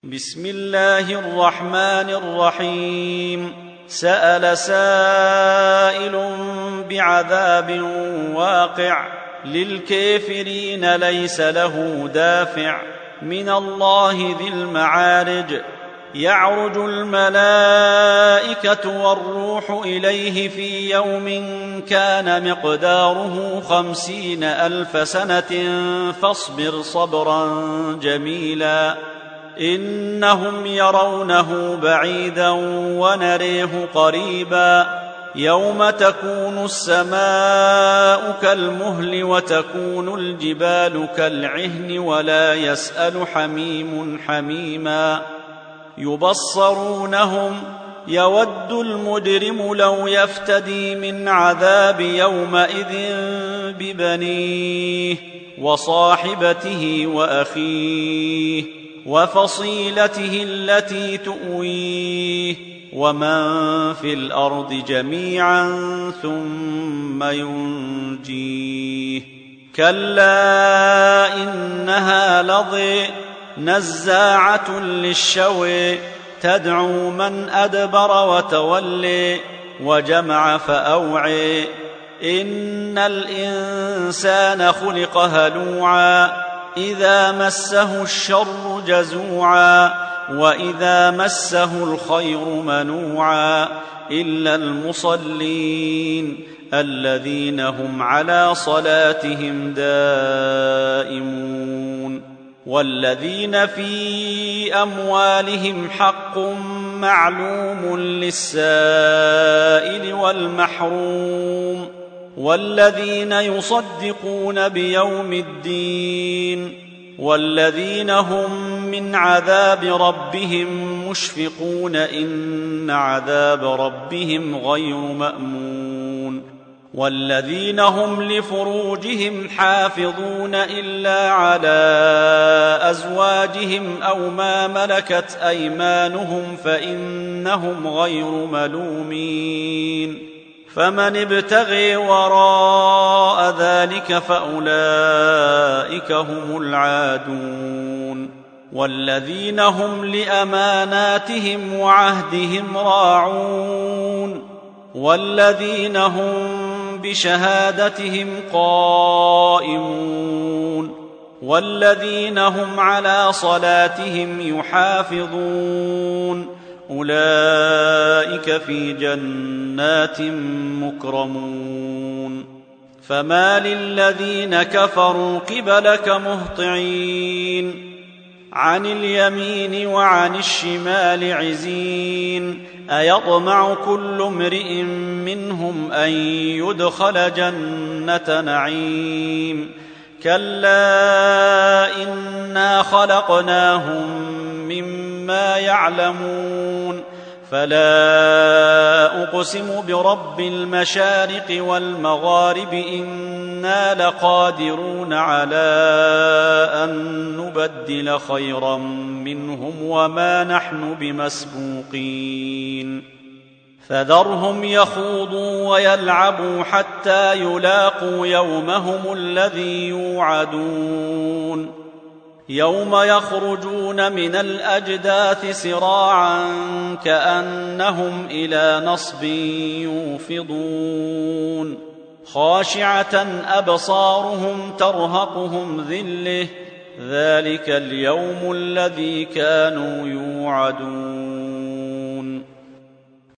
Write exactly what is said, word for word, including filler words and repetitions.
بسم الله الرحمن الرحيم سأل سائل بعذاب واقع للكافرين ليس له دافع من الله ذي المعارج يعرج الملائكة والروح إليه في يوم كان مقداره خمسين ألف سنة فاصبر صبرا جميلا إنهم يرونه بعيدا ونريه قريبا يوم تكون السماء كالمهل وتكون الجبال كالعهن ولا يسأل حميم حميما يبصرونهم يود المجرم لو يفتدي من عذاب يومئذ ببنيه وصاحبته وأخيه وفصيلته التي تؤويه ومن في الأرض جميعا ثم ينجيه كلا إنها لظى نزاعة للشوى تدعو من أدبر وتولي وجمع فأوعي إن الإنسان خلق هلوعا إذا مسه الشر جزوعا وإذا مسه الخير منوعا إلا المصلين الذين هم على صلاتهم دائمون والذين في أموالهم حق معلوم للسائل والمحروم والذين يصدقون بيوم الدين والذين هم من عذاب ربهم مشفقون إن عذاب ربهم غير مأمون والذين هم لفروجهم حافظون إلا على أزواجهم أو ما ملكت أيمانهم فإنهم غير ملومين فمن ابتغي وراء ذلك فأولئك هم العادون والذين هم لأماناتهم وعهدهم راعون والذين هم بشهادتهم قائمون والذين هم على صلاتهم يحافظون أولئك في جنات مكرمون فما للذين كفروا قبلك مهطعين عن اليمين وعن الشمال عزين أيطمع كل امرئ منهم أن يدخل جنة نعيم كلا إنا خلقناهم مما يعلمون فلا أقسم برب المشارق والمغارب إنا لقادرون على أن نبدل خيرا منهم وما نحن بمسبوقين فذرهم يخوضوا ويلعبوا حتى يلاقوا يومهم الذي يوعدون يوم يخرجون من الأجداث سراعا كأنهم إلى نصب يوفضون خاشعة أبصارهم ترهقهم ذلة ذلك اليوم الذي كانوا يوعدون